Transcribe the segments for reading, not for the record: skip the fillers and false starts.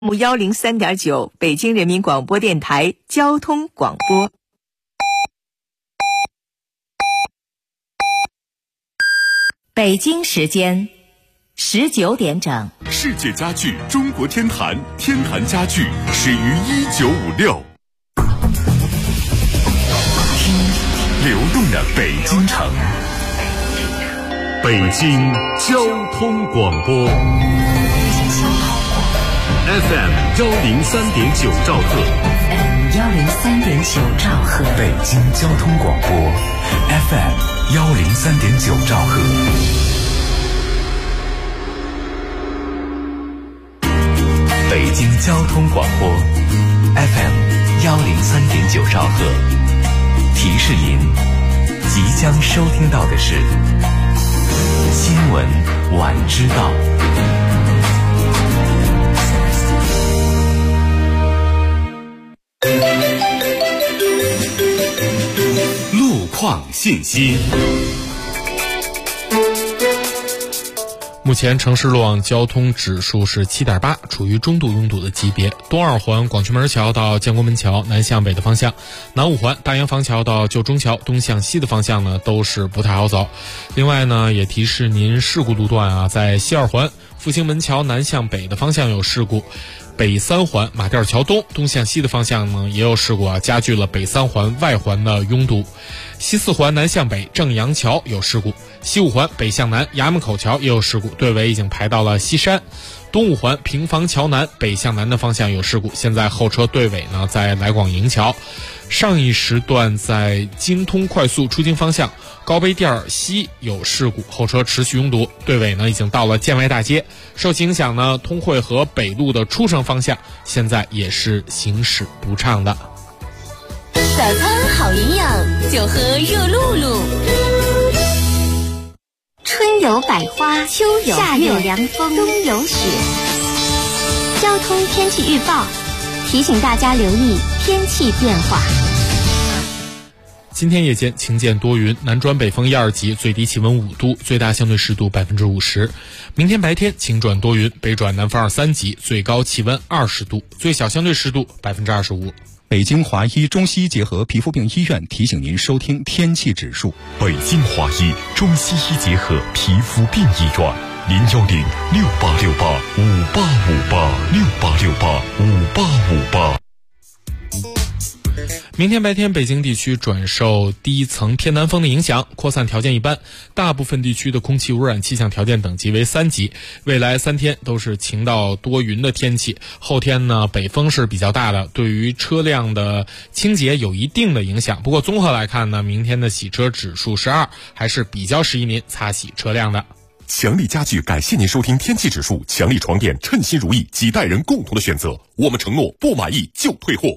103.9北京人民广播电台交通广播。北京时间19点整。 世界家具中国天坛，天坛家具始于1956。听流动的北京城，北京交通广播 FM 103.9兆赫 103.9兆赫， 北京交通广播 FM 103.9兆赫。北京交通广播 FM 103.9兆赫，提示您即将收听到的是新闻晚知道。路况信息。 目前城市路网交通指数是 7.8， 处于中度拥堵的级别。东二环广渠门桥到建国门桥南向北的方向，南五环大营房桥到旧中桥东向西的方向呢都是不太好走。另外呢，也提示您事故路段啊，在西二环复兴门桥南向北的方向有事故，北三环马甸桥东向西的方向呢也有事故啊，加剧了北三环外环的拥堵。西四环南向北正阳桥有事故，西五环北向南衙门口桥也有事故，队尾已经排到了西山。东五环平房桥南北向南的方向有事故，现在后车队尾呢在来广营桥。上一时段在京通快速出京方向高碑店西有事故，后车持续拥堵，队尾呢已经到了建外大街。受其影响呢，通惠河北路的出城方向现在也是行驶不畅的。 早餐好营养，就喝热露露。 春有百花，秋有夏有凉风，冬有雪。交通天气预报提醒大家留意天气变化。 今天夜间晴间多云，南转北风1、2级，最低气温5度，最大相对湿度50%。明天白天晴转多云，北转南风2、3级，最高气温20度，最小相对湿度25%。 北京华医中西医结合皮肤病医院提醒您收听天气指数。 北京华医中西医结合皮肤病医院，0106868586868685858。 明天白天北京地区转受低层偏南风的影响，扩散条件一般，大部分地区的空气污染气象条件等级为3级。未来3天都是晴到多云的天气，后天呢北风是比较大的，对于车辆的清洁有一定的影响。不过综合来看呢，明天的洗车指数是2，还是比较适宜您擦洗车辆的。 强力家具感谢您收听天气指数，强力床垫称心如意，几代人共同的选择，我们承诺不满意就退货。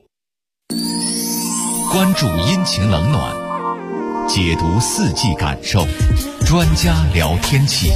关注阴晴冷暖，解读四季感受，专家聊天气。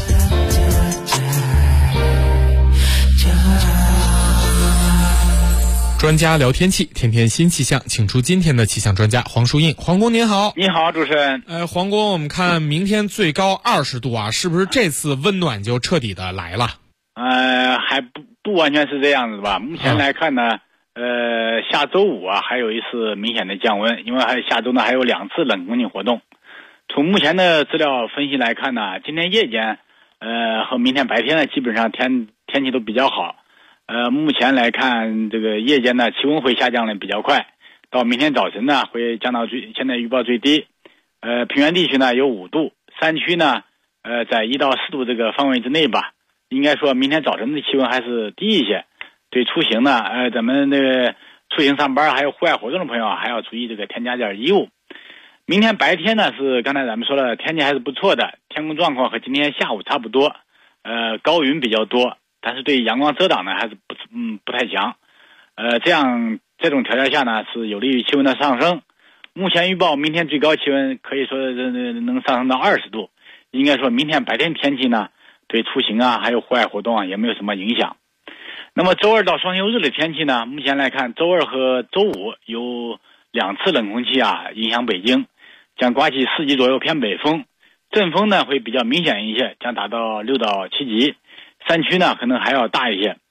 专家聊天气，天天新气象，请出今天的气象专家黄淑印。黄工您好。 你好，主持人。 黄工，我们看明天最高20度啊，是不是这次温暖就彻底的来了？ 还不完全是这样子吧。目前来看呢，下周五啊还有一次明显的降温，因为下周呢还有2次冷空气活动。从目前的资料分析来看呢，今天夜间和明天白天呢基本上天气都比较好。目前来看，这个夜间呢气温会下降的比较快，到明天早晨呢会降到现在预报最低。平原地区呢有5度，山区呢在1到4度这个范围之内吧。应该说明天早晨的气温还是低一些。对出行呢，咱们这个出行上班还有户外活动的朋友啊，还要注意这个添加点衣物。明天白天呢是刚才咱们说了，天气还是不错的，天空状况和今天下午差不多，高云比较多，但是对阳光遮挡呢还是不太强。这种条件下呢是有利于气温的上升。目前预报明天最高气温可以说能上升到20度，应该说明天白天天气呢对出行啊还有户外活动啊也没有什么影响。那么周二到双休日的天气呢，目前来看，周二和周五有2次冷空气啊影响北京，将刮起4级左右偏北风，阵风呢会比较明显一些，将达到6到7级，山区呢可能还要大一些。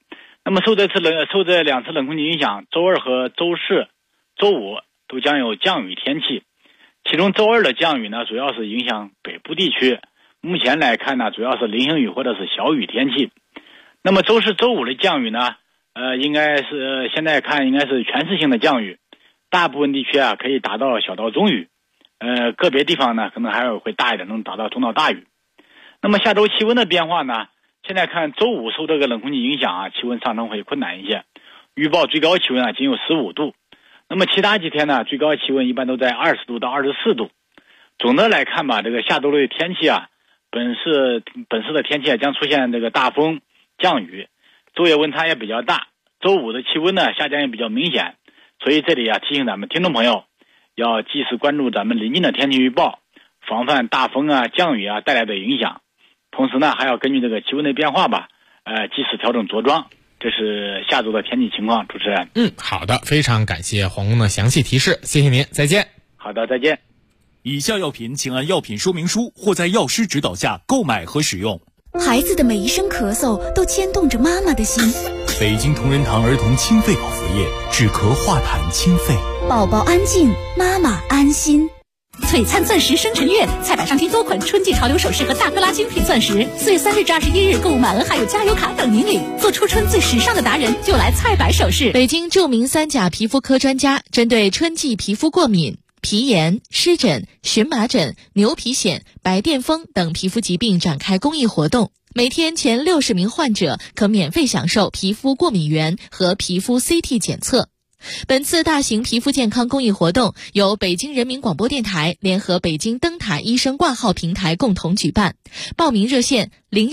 那么受这2次冷空气影响，周二和周四、周五都将有降雨天气。其中周二的降雨呢，主要是影响北部地区，目前来看呢，主要是零星雨或者是小雨天气。那么周四、周五的降雨呢，应该是现在看应该是全市性的降雨，大部分地区啊可以达到小到中雨，个别地方呢可能还会大一点，能达到中到大雨。那么下周气温的变化呢，现在看周五受这个冷空气影响啊，气温上升会困难一些，预报最高气温啊仅有15度。那么其他几天呢，最高气温一般都在20度到24度。总的来看吧，这个下周的天气啊，本市的天气将出现这个大风、降雨，昼夜温差也比较大。周五的气温呢下降也比较明显，所以这里啊提醒咱们听众朋友，要及时关注咱们临近的天气预报，防范大风啊、降雨啊带来的影响。同时呢，还要根据这个气温的变化吧，及时调整着装。这是下周的天气情况，主持人。 好的，非常感谢黄工的详细提示，谢谢您，再见。 好的，再见。 以下药品请按药品说明书或在药师指导下购买和使用。 孩子的每一声咳嗽都牵动着妈妈的心。 北京同仁堂儿童清肺保服液，止咳化痰清肺。 宝宝安静，妈妈安心。 璀璨钻石生辰月，菜百上添多款春季潮流首饰和大哥拉精品钻石。4月3日至21日购物满额还有加油卡等您领。做初春最时尚的达人，就来菜百首饰。 北京著名3甲皮肤科专家针对春季皮肤过敏、皮炎、湿疹、荨麻疹、牛皮癣、白癜风等皮肤疾病展开公益活动。每天前60名患者可免费享受皮肤过敏原和皮肤 CT 检测。本次大型皮肤健康公益活动由北京人民广播电台联合北京灯塔医生挂号平台共同举办。报名热线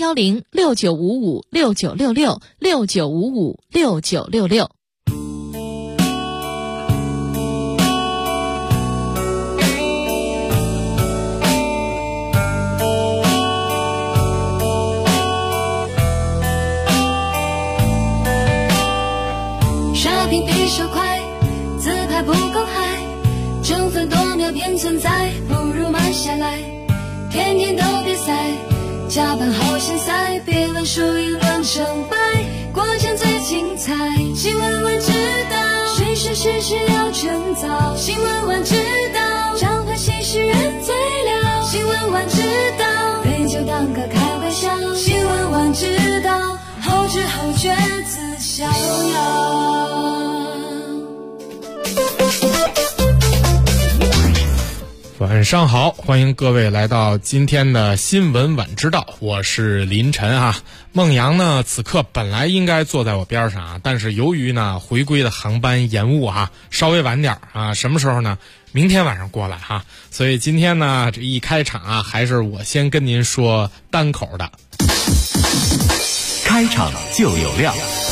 0106955696669556966。 刷屏比手快，自拍不够嗨，争分夺秒便存在，不如慢下来，天天都比赛，加班好现在，别论输赢论成败，过程最精彩，新闻晚知道，谁是事实要趁早，新闻晚知道，掌坏心事人最了，新闻晚知道，杯酒当歌开玩笑，新闻晚知道，后知后觉自逍遥。 晚上好，欢迎各位来到今天的新闻晚知道，我是林晨啊。孟阳呢此刻本来应该坐在我边上啊，但是由于呢回归的航班延误啊，稍微晚点啊，什么时候呢？明天晚上过来哈。所以今天呢这一开场啊，还是我先跟您说单口的。 开场就有料。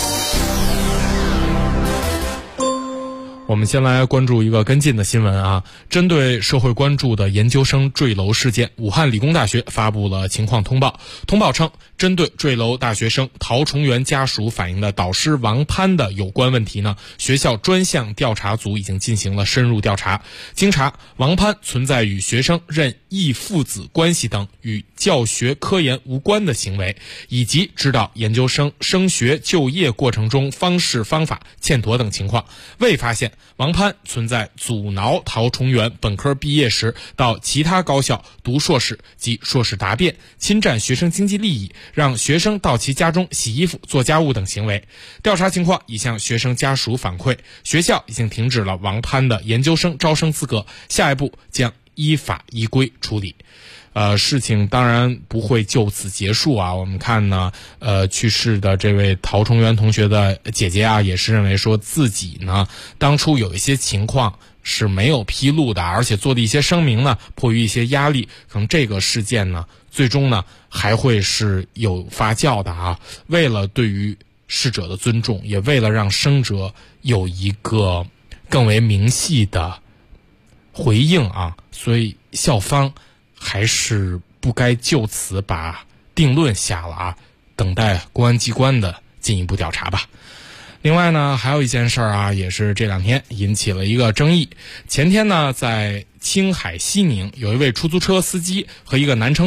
我们先来关注一个跟进的新闻啊，针对社会关注的研究生坠楼事件，武汉理工大学发布了情况通报。通报称，针对坠楼大学生陶崇元家属反映的导师王攀的有关问题呢，学校专项调查组已经进行了深入调查。经查，王攀存在与学生认异父子关系等与教学科研无关的行为，以及指导研究生升学就业过程中方式方法欠妥等情况，未发现王攀存在阻挠陶崇元本科毕业时到其他高校读硕士及硕士答辩，侵占学生经济利益，让学生到其家中洗衣服做家务等行为。调查情况已向学生家属反馈，学校已经停止了王攀的研究生招生资格，下一步将依法依规处理。事情当然不会就此结束啊。我们看呢，去世的这位陶崇元同学的姐姐啊，也是认为说自己呢，当初有一些情况是没有披露的，而且做的一些声明呢，迫于一些压力，可能这个事件呢，最终呢还会是有发酵的啊。为了对于逝者的尊重，也为了让生者有一个更为明细的回应啊，所以校方还是不该就此把定论下了啊，等待公安机关的进一步调查吧。另外呢，还有一件事啊，也是这两天引起了一个争议。前天呢，在青海西宁有一位出租车司机和一个男乘客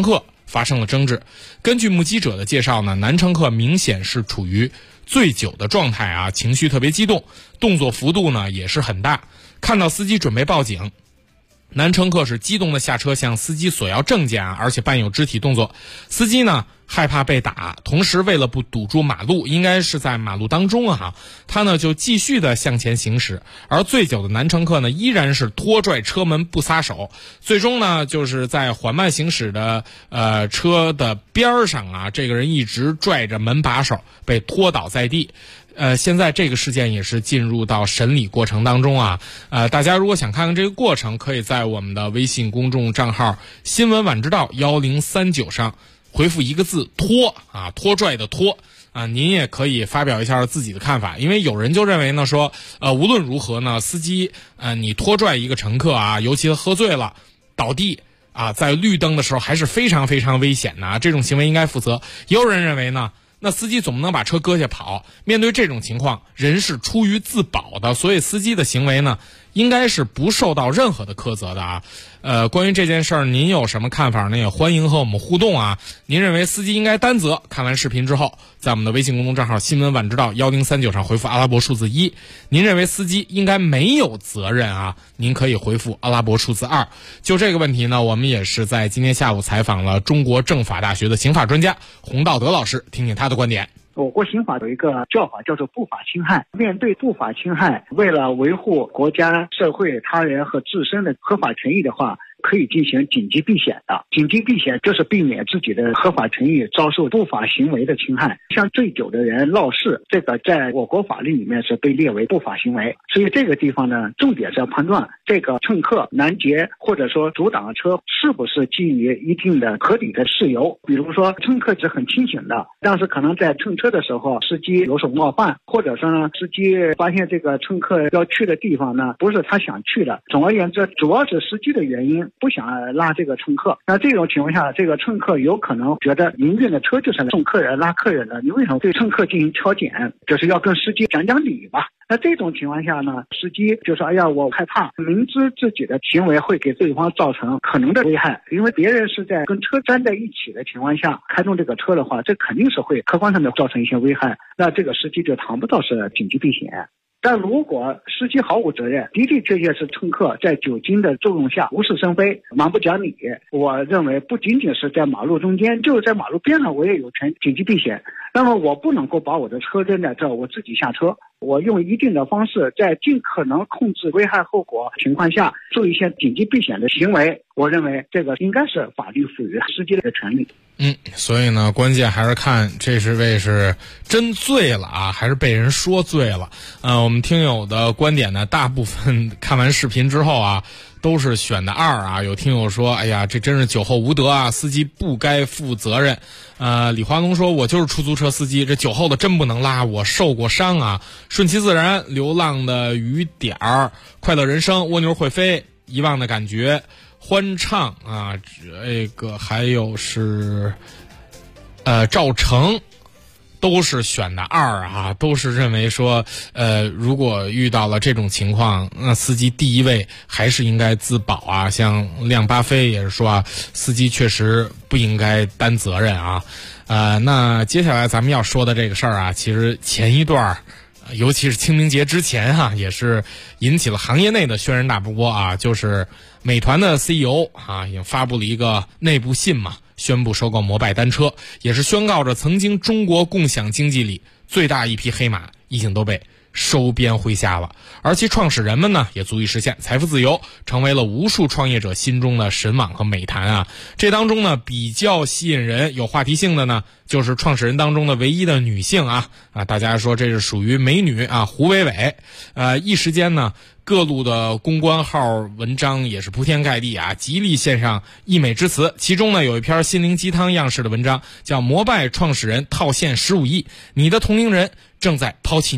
发生了争执。根据目击者的介绍呢，男乘客明显是处于醉酒的状态啊，情绪特别激动，动作幅度呢也是很大。看到司机准备报警，男乘客是激动的下车向司机索要证件啊，而且伴有肢体动作。司机呢害怕被打，同时为了不堵住马路，应该是在马路当中啊，他呢就继续的向前行驶，而醉酒的男乘客呢依然是拖拽车门不撒手，最终呢就是在缓慢行驶的车的边上啊，这个人一直拽着门把手被拖倒在地。现在这个事件也是进入到审理过程当中啊。大家如果想看看这个过程，可以在我们的微信公众账号新闻晚知道1039上回复一个字拖啊，拖拽的拖啊，您也可以发表一下自己的看法。因为有人就认为呢说无论如何呢，司机你拖拽一个乘客啊，尤其他喝醉了倒地啊，在绿灯的时候还是非常非常危险的，这种行为应该负责。也有人认为呢，那司机总不能把车搁下跑，面对这种情况，人是出于自保的，所以司机的行为呢应该是不受到任何的苛责的啊。关于这件事儿您有什么看法呢？也欢迎和我们互动啊。您认为司机应该担责？看完视频之后，在我们的微信公众账号新闻晚知道1039上回复阿拉伯数字1。您认为司机应该没有责任啊？您可以回复阿拉伯数字2。就这个问题呢，我们也是在今天下午采访了中国政法大学的刑法专家洪道德老师，听听他的观点。 我国刑法有一个叫法叫做不法侵害，面对不法侵害，为了维护国家、社会、他人和自身的合法权益的话，可以进行紧急避险的。紧急避险就是避免自己的合法权益遭受不法行为的侵害。像醉酒的人闹事，这个在我国法律里面是被列为不法行为。所以这个地方呢，重点是要判断这个乘客拦截或者说阻挡车是不是基于一定的合理的事由。比如说乘客是很清醒的，但是可能在乘车的时候司机有所冒犯，或者说呢司机发现这个乘客要去的地方呢不是他想去的。总而言之，主要是司机的原因不想拉这个乘客。那这种情况下，这个乘客有可能觉得营运的车就是送客人拉客人的，你为什么对乘客进行敲检？就是要跟司机讲讲理吧。那这种情况下呢，司机就说哎呀我害怕，明知自己的行为会给对方造成可能的危害，因为别人是在跟车粘在一起的情况下开动这个车的话，这肯定是会客观上的造成一些危害，那这个司机就谈不到是紧急避险。但如果司机毫无责任，的的确确是乘客在酒精的作用下无事生非、蛮不讲理，我认为不仅仅是在马路中间，就是在马路边上我也有权紧急避险。那么我不能够把我的车扔在这，我自己下车，我用一定的方式在尽可能控制危害后果情况下做一些紧急避险的行为，我认为这个应该是法律赋予司机的权利。 所以呢，关键还是看这是位是真醉了啊，还是被人说醉了。我们听友的观点呢，大部分看完视频之后啊，都是选的2啊。有听友说，哎呀，这真是酒后无德啊，司机不该负责任。李华龙说，我就是出租车司机，这酒后的真不能拉，我受过伤啊。顺其自然，流浪的雨点儿，快乐人生，蜗牛会飞，遗忘的感觉。欢唱啊，这个还有是赵成，都是选的2啊，都是认为说如果遇到了这种情况，那司机第一位还是应该自保啊。像亮巴菲也是说啊，司机确实不应该担责任啊。那接下来咱们要说的这个事儿啊，其实前一段尤其是清明节之前啊，也是引起了行业内的轩然大波啊。就是美团的 CEO 啊，已经发布了一个内部信嘛，宣布收购摩拜单车，也是宣告着曾经中国共享经济里最大一匹黑马已经都被收编麾下了，而其创始人们呢，也足以实现财富自由，成为了无数创业者心中的神往和美谈啊。这当中呢，比较吸引人、有话题性的呢，就是创始人当中的唯一的女性啊，大家说这是属于美女啊，胡伟伟。一时间呢，各路的公关号文章也是铺天盖地啊，极力献上溢美之词。其中呢，有一篇心灵鸡汤样式的文章，叫摩拜创始人套现15亿，你的同龄人正在抛弃你，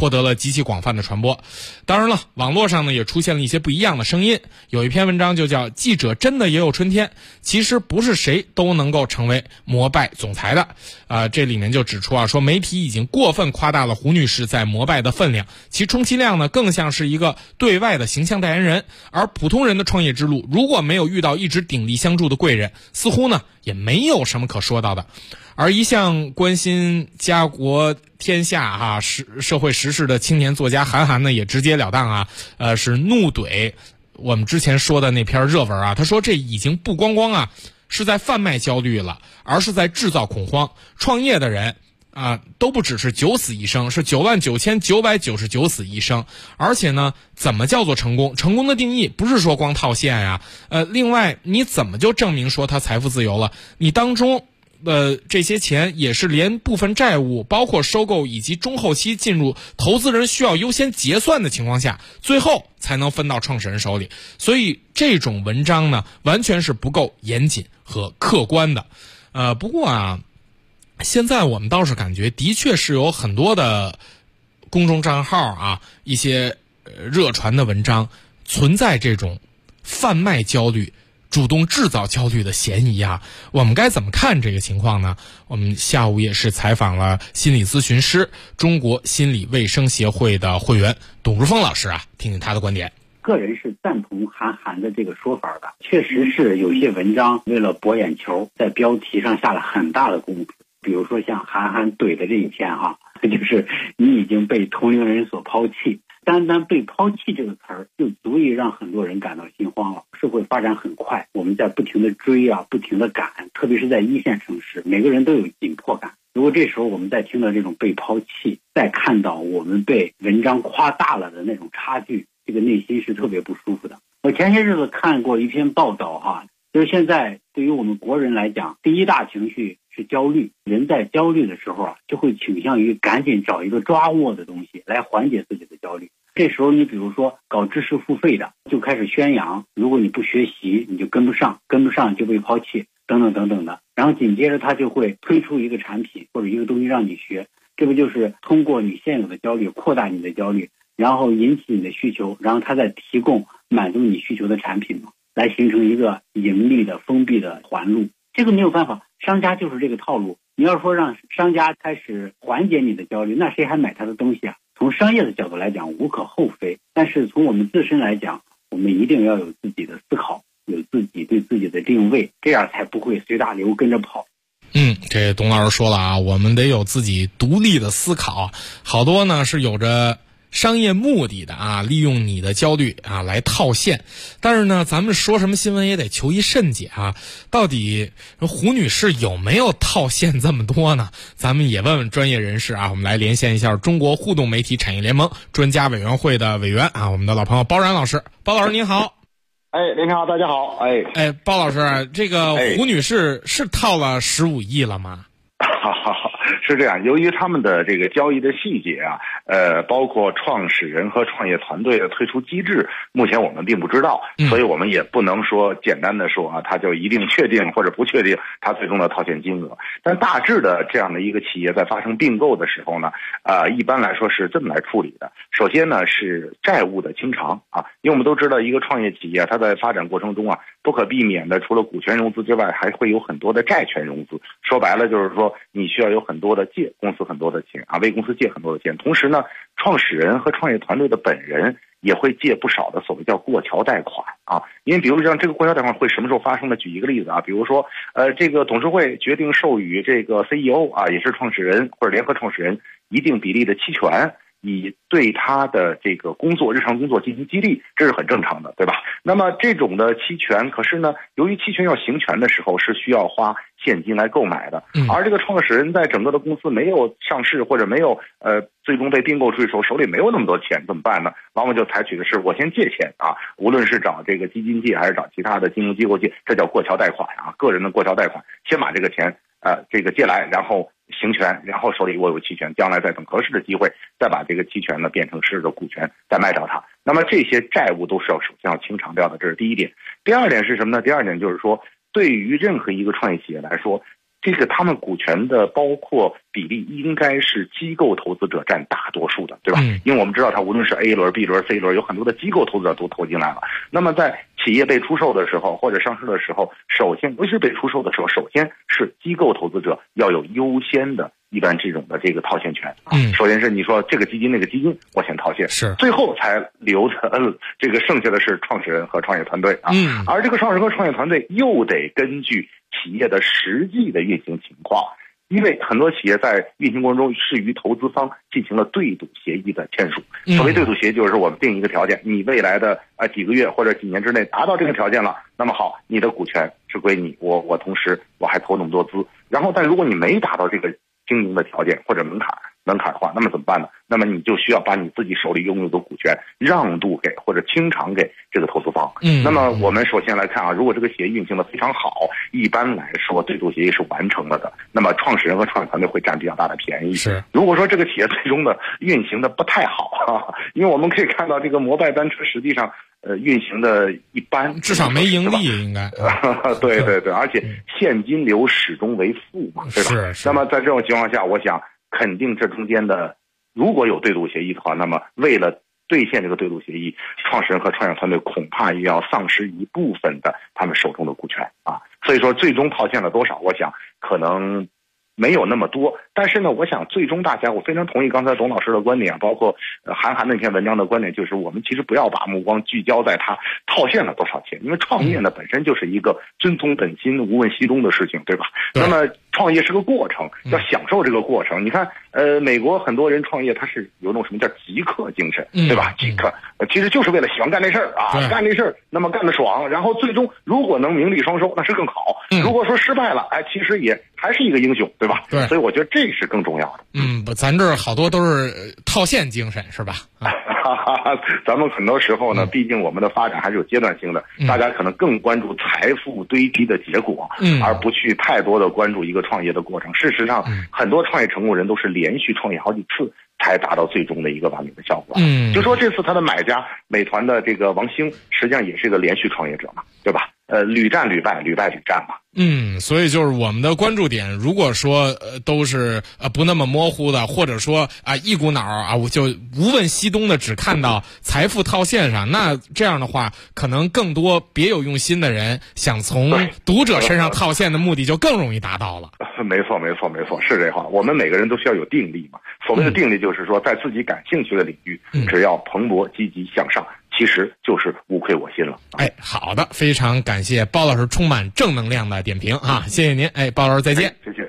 获得了极其广泛的传播。当然了，网络上呢也出现了一些不一样的声音，有一篇文章就叫《记者真的也有春天》，其实不是谁都能够成为摩拜总裁的。这里面就指出说媒体已经过分夸大了胡女士在摩拜的分量，其充其量呢更像是一个对外的形象代言人，而普通人的创业之路如果没有遇到一直鼎力相助的贵人，似乎呢也没有什么可说到的。而一向关心家国天下社会时事的青年作家韩寒呢，也直截了当是怒怼我们之前说的那篇热文他说这已经不光光是在贩卖焦虑了，而是在制造恐慌。创业的人都不只是9死1生，是99999死1生。而且呢，怎么叫做成功？成功的定义不是说光套现另外你怎么就证明说他财富自由了？你当中这些钱也是连部分债务，包括收购以及中后期进入投资人需要优先结算的情况下，最后才能分到创始人手里。所以这种文章呢，完全是不够严谨和客观的。不过现在我们倒是感觉的确是有很多的公众账号一些热传的文章存在这种贩卖焦虑、主动制造焦虑的嫌疑我们该怎么看这个情况呢？我们下午也是采访了心理咨询师、中国心理卫生协会的会员董如峰老师听听他的观点。 个人是赞同韩寒的这个说法的，确实是有些文章为了博眼球，在标题上下了很大的功夫。比如说像韩寒怼的这一篇就是你已经被同龄人所抛弃。单单被抛弃这个词儿就足以让很多人感到心慌了。社会发展很快，我们在不停的追不停的赶，特别是在一线城市，每个人都有紧迫感。如果这时候我们再听到这种被抛弃，再看到我们被文章夸大了的那种差距，这个内心是特别不舒服的。我前些日子看过一篇报道就是现在对于我们国人来讲，第一大情绪是焦虑。人在焦虑的时候就会倾向于赶紧找一个抓握的东西来缓解自己的焦虑。这时候你比如说搞知识付费的就开始宣扬，如果你不学习你就跟不上就被抛弃等等等等的，然后紧接着他就会推出一个产品或者一个东西让你学，这不就是通过你现有的焦虑扩大你的焦虑，然后引起你的需求，然后他再提供满足你需求的产品来形成一个盈利的封闭的环路。这个没有办法，商家就是这个套路。你要说让商家开始缓解你的焦虑，那谁还买他的东西从商业的角度来讲无可厚非，但是从我们自身来讲，我们一定要有自己的思考，有自己对自己的定位，这样才不会随大流跟着跑。 这董老师说了我们得有自己独立的思考。好多呢是有着商业目的的利用你的焦虑来套现。但是呢，咱们说什么新闻也得求一慎解到底胡女士有没有套现这么多呢？咱们也问问专业人士我们来连线一下中国互动媒体产业联盟专家委员会的委员我们的老朋友包然老师。包老师您好。 您好，大家好。 包老师，这个胡女士是套了15亿了吗？ 是这样，由于他们的这个交易的细节包括创始人和创业团队的退出机制，目前我们并不知道，所以我们也不能说简单的说他就一定确定或者不确定他最终的套现金额。但大致的这样的一个企业在发生并购的时候呢，一般来说是这么来处理的。首先呢是债务的清偿因为我们都知道一个创业企业它在发展过程中不可避免的除了股权融资之外，还会有很多的债权融资。说白了就是说你需要有很多的借公司很多的钱为公司借很多的钱。同时呢，创始人和创业团队的本人也会借不少的所谓叫过桥贷款因为比如像这个过桥贷款会什么时候发生呢？举一个例子比如说这个董事会决定授予这个 CEO 也是创始人或者联合创始人一定比例的期权，以对他的这个日常工作进行激励，这是很正常的，对吧？那么这种的期权，可是呢，由于期权要行权的时候是需要花现金来购买的，而这个创始人在整个的公司没有上市或者没有最终被并购出去的时候，手里没有那么多钱，怎么办呢？往往就采取的是我先借钱无论是找这个基金借还是找其他的金融机构借，这叫过桥贷款个人的过桥贷款，先把这个钱这个借来，然后行权，然后手里我有期权，将来再等合适的机会再把这个期权呢变成实质的股权再卖掉它。那么这些债务都是首先要清偿掉的，这是第一点。第二点是什么呢？第二点就是说，对于任何一个创业企业来说， 这个他们股权的包括比例应该是机构投资者占大多数的，对吧？因为我们知道它无论是 A 轮、B 轮、C 轮，有很多的机构投资者都投进来了。那么在企业被出售的时候或者上市的时候，首先尤其是被出售的时候，首先是机构投资者要有优先的一般这种的这个套现权。首先是你说这个基金那个基金我先套现， 是最后才留着这个剩下的是创始人和创业团队啊。而这个创始人和创业团队又得根据企业的实际的运行情况，因为很多企业在运行过程中是与投资方进行了对赌协议的签署。所谓对赌协议就是我们定一个条件，你未来的几个月或者几年之内达到这个条件了，那么好，你的股权是归你，我同时我还投那么多资。然后但如果你没达到这个经营的条件或者门槛的话，那么怎么办呢？那么你就需要把你自己手里拥有的股权让渡给或者清偿给这个投资方。那么我们首先来看啊，如果这个协议运行的非常好，一般来说对赌协议是完成了的，那么创始人和创业团队会占比较大的便宜。 是， 如果说这个企业最终的运行的不太好因为我们可以看到这个摩拜单车实际上运行的一般， 至少没盈利应该。 对，而且现金流始终为负嘛，对吧？是。那么在这种情况下，我想肯定这中间的如果有对赌协议的话，那么为了兑现这个对赌协议，创始人和创业团队恐怕也要丧失一部分的他们手中的股权啊。所以说最终套现了多少，我想可能没有那么多，但是呢，我想最终大家，我非常同意刚才董老师的观点，包括韩寒那篇文章的观点，就是我们其实不要把目光聚焦在他套现了多少钱，因为创业呢本身就是一个遵从本心、无问西东的事情，对吧？那么创业是个过程，要享受这个过程。你看，美国很多人创业，他是有种什么叫极客精神，对吧？极客其实就是为了喜欢干这事儿啊，干这事儿，那么干得爽，然后最终如果能名利双收，那是更好。如果说失败了，其实也还是一个英雄，对吧？ 对， 所以我觉得这是更重要的。 咱这儿好多都是套现精神，是吧？ 咱们很多时候呢，毕竟我们的发展还是有阶段性的，大家可能更关注财富堆积的结果，而不去太多的关注一个创业的过程。事实上，很多创业成功人都是连续创业好几次才达到最终的一个完美的效果。就说这次他的买家美团的这个王兴，实际上也是个连续创业者嘛，对吧？屡战屡败，屡败屡战嘛。 所以就是我们的关注点，如果说都是不那么模糊的，或者说一股脑我就无问西东的只看到财富套现上，那这样的话，可能更多别有用心的人想从读者身上套现的目的就更容易达到了。 没错，是这话。我们每个人都需要有定力嘛。所谓的定力就是说，在自己感兴趣的领域，只要蓬勃积极向上，其实就是无愧我心了。 好的，非常感谢包老师充满正能量的点评啊，谢谢您。包老师再见。 谢谢。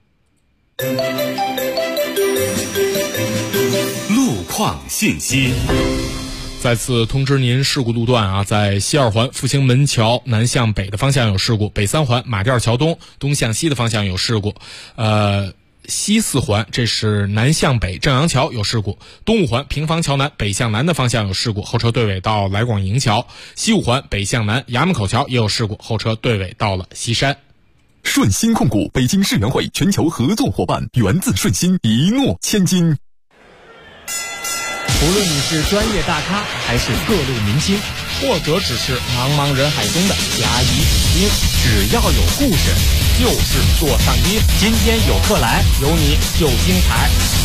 路况信息。 再次通知您，事故路段在西二环复兴门桥南向北的方向有事故，北三环马甸桥东向西的方向有事故，西四环这是南向北正阳桥有事故，东五环平房桥南北向南的方向有事故，后车对尾到来广营桥，西五环北向南衙门口桥也有事故，后车对尾到了西山。 顺鑫控股北京世园会全球合作伙伴，源自顺鑫，一诺千金。 无论你是专业大咖还是各路明星，或者只是茫茫人海中的甲乙丙丁，只要有故事就是坐上宾。今天有客来，有你就精彩。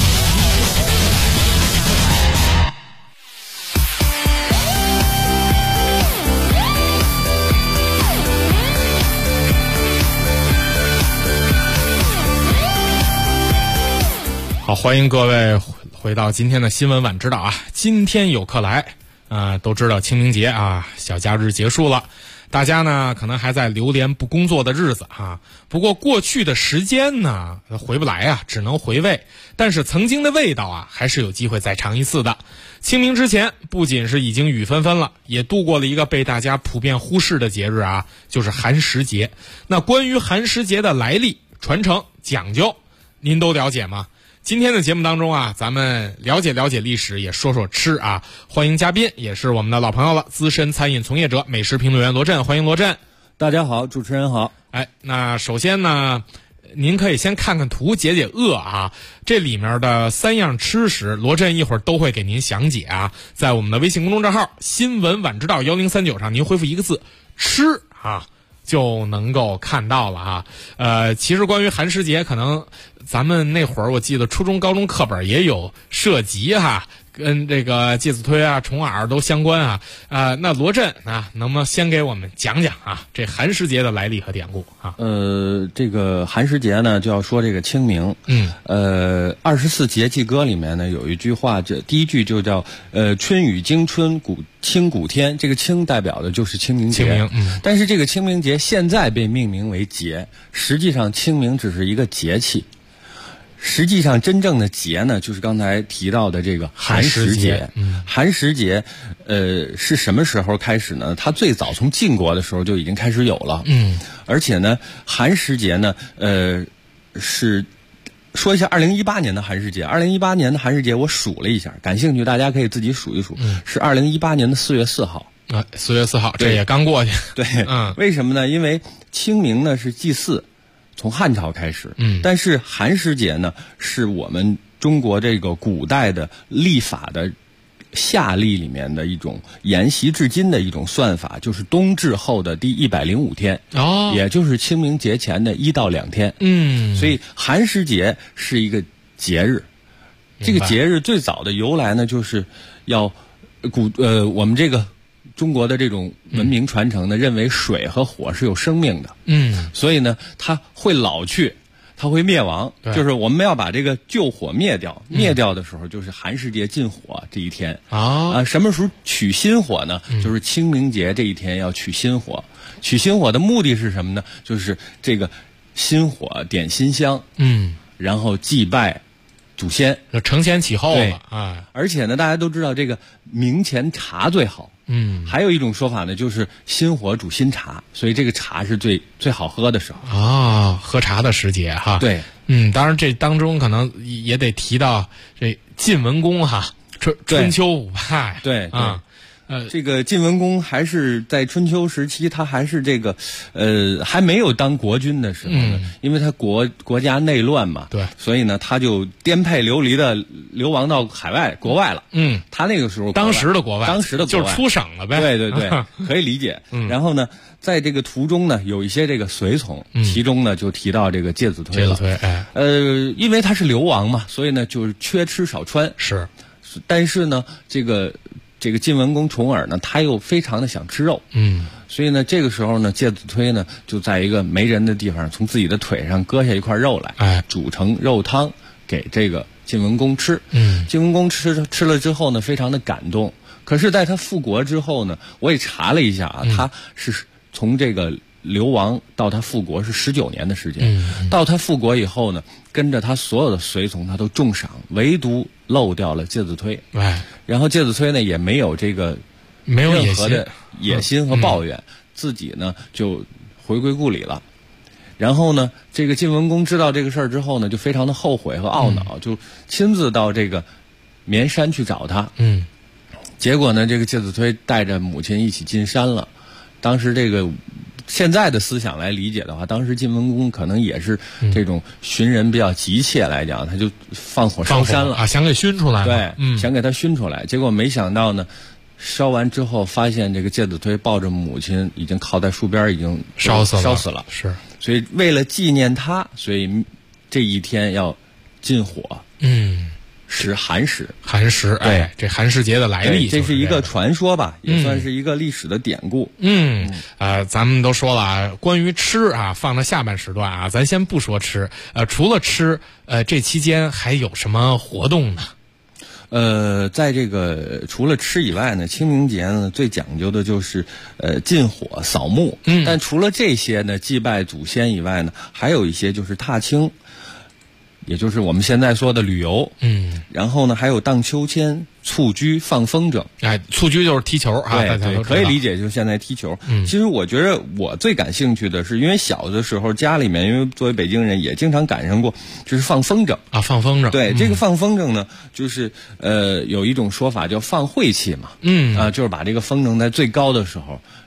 好，欢迎各位回到今天的新闻晚知道今天有客来都知道清明节小假日结束了，大家呢可能还在流连不工作的日子不过过去的时间呢回不来只能回味，但是曾经的味道还是有机会再尝一次的。清明之前不仅是已经雨纷纷了，也度过了一个被大家普遍忽视的节日就是寒食节。那关于寒食节的来历、传承、讲究，您都了解吗？今天的节目当中咱们了解了解历史，也说说吃欢迎嘉宾，也是我们的老朋友了，资深餐饮从业者、美食评论员罗振，欢迎罗振。 大家好，主持人好。 那首先呢，您可以先看看图解解饿这里面的3样吃食，罗振一会儿都会给您详解在我们的微信公众账号新闻晚知道1039上，您回复一个字吃就能够看到了哈。其实关于寒食节，可能咱们那会儿我记得初中、高中课本也有涉及哈。跟这个介子推啊、重耳都相关啊。那罗振啊，能不能先给我们讲讲啊这寒食节的来历和典故啊？ 这个寒食节呢，就要说这个清明。24节气歌里面呢有一句话，这第一句就叫春雨惊春清谷天，这个清代表的就是清明节。但是这个清明节现在被命名为节，实际上清明只是一个节气。实际上真正的节呢，就是刚才提到的这个寒食节。寒食节是什么时候开始呢？它最早从晋国的时候就已经开始有了。而且呢寒食节呢是说一下2018年的寒食节。2018年的寒食节我数了一下，感兴趣大家可以自己数一数。是2018年的4月4号。 4月4号，这也刚过去。 对，为什么呢？因为清明呢是祭祀，从汉朝开始。但是寒食节呢是我们中国这个古代的历法的夏历里面的一种沿袭至今的一种算法，就是冬至后的第105天，也就是清明节前的1到2天。所以寒食节是一个节日。这个节日最早的由来呢，就是要我们这个中国的这种文明传承呢，认为水和火是有生命的。所以呢它会老去，它会灭亡，就是我们要把这个旧火灭掉。灭掉的时候就是寒食节禁火这一天。什么时候取新火呢？就是清明节这一天要取新火。取新火的目的是什么呢？就是这个新火点新香，然后祭拜祖先， 承前启后了。 而且呢大家都知道这个明前茶最好。还有一种说法呢，就是新火煮新茶，所以这个茶是最好喝的时候。 喝茶的时节哈。 对， 当然这当中可能也得提到这晋文公哈，春秋五派。 对。这个晋文公还是在春秋时期，他还是这个还没有当国君的时候呢，因为他国家内乱嘛， 对， 所以呢他就颠沛流离的流亡到国外了。他那个时候当时的国外就是出省了呗。 对，可以理解。然后呢在这个途中呢有一些这个随从，其中呢就提到这个介子推了。因为他是流亡嘛，所以呢就是缺吃少穿。但是呢这个晋文公重耳呢，他又非常的想吃肉。所以呢这个时候呢介子推呢就在一个没人的地方，从自己的腿上割下一块肉来，煮成肉汤给这个晋文公吃。晋文公吃了之后呢非常的感动。可是在他复国之后呢，我也查了一下他是从这个流亡到他复国是19年的时间。到他复国以后呢，跟着他所有的随从他都重赏，唯独漏掉了介子推。然后介子推呢也没有任何的野心和抱怨，自己呢就回归故里了。然后呢这个晋文公知道这个事儿之后呢，就非常的后悔和懊恼，就亲自到这个绵山去找他。结果呢这个介子推带着母亲一起进山了。当时这个现在的思想来理解的话，当时晋文公可能也是这种寻人比较急切来讲，他就放火烧山了想给熏出来。 对，想给他熏出来。结果没想到呢，烧完之后发现这个介子推抱着母亲已经靠在树边，已经烧死了。所以为了纪念他，所以这一天要禁火。是寒食。 对，这寒食节的来历， 这是一个传说吧，也算是一个历史的典故。 咱们都说了关于吃放到下半时段咱先不说吃。除了吃，这期间还有什么活动呢？ 在这个除了吃以外呢，清明节呢最讲究的就是禁火扫墓。但除了这些呢，祭拜祖先以外呢，还有一些就是踏青，也就是我们现在说的旅游。然后呢还有荡秋千、蹴鞠、放风筝。 蹴鞠就是踢球对，可以理解，就是现在踢球。其实我觉得我最感兴趣的是，因为小的时候家里面，因为作为北京人也经常赶上过，就是放风筝。 放风筝。 对，这个放风筝呢，就是有一种说法叫放晦气嘛。就是把这个风筝在最高的时候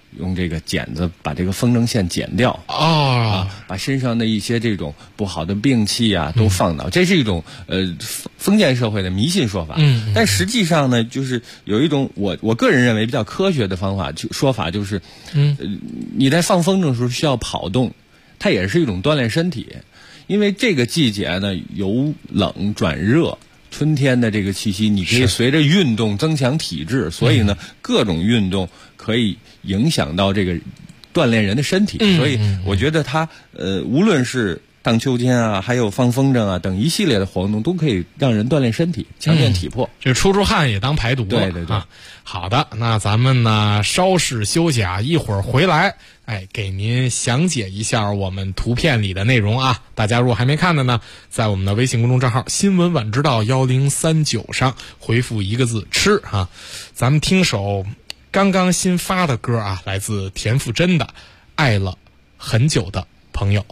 用这个剪子把这个风筝线剪掉把身上的一些这种不好的病气啊都放倒，这是一种封建社会的迷信说法。但实际上呢，就是有一种我个人认为比较科学的说法，就是你在放风筝的时候需要跑动，它也是一种锻炼身体，因为这个季节呢由冷转热。春天的这个气息，你可以随着运动增强体质，所以呢，各种运动可以影响到这个锻炼人的身体。所以我觉得它无论是荡秋千啊，还有放风筝啊等一系列的活动，都可以让人锻炼身体，强健体魄。 这出汗也当排毒。 对对对。 好的，那咱们呢稍事休息啊，一会儿回来。给您详解一下我们图片里的内容啊！大家如果还没看的呢，在我们的微信公众账号新闻晚知道1039上回复一个字吃啊。咱们听首刚刚新发的歌啊，来自田馥甄的《爱了很久的朋友》。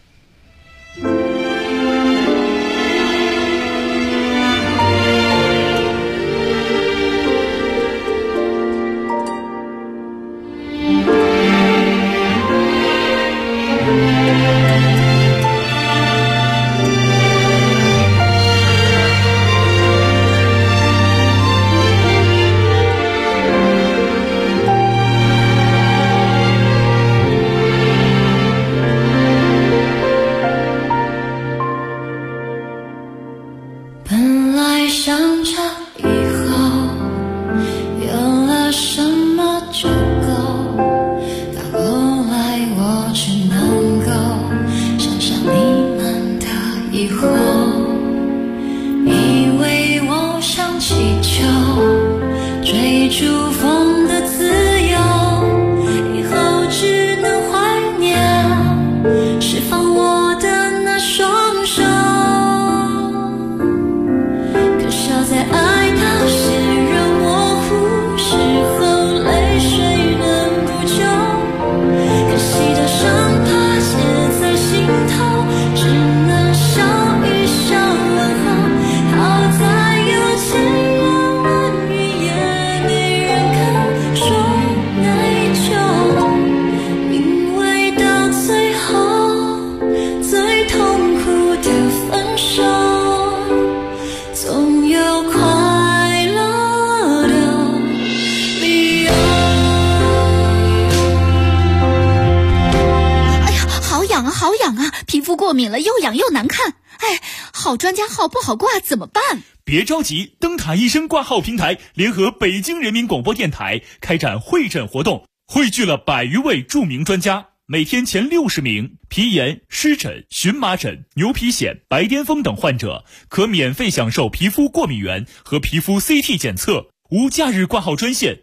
过敏了，又痒又难看，好专家号不好挂，怎么办？ 别着急，灯塔医生挂号平台联合北京人民广播电台开展会诊活动，汇聚了100余位著名专家，每天前60名皮炎、湿疹、荨麻疹、牛皮癣、白癜风等患者可免费享受皮肤过敏原和皮肤 CT 检测。无假日挂号专线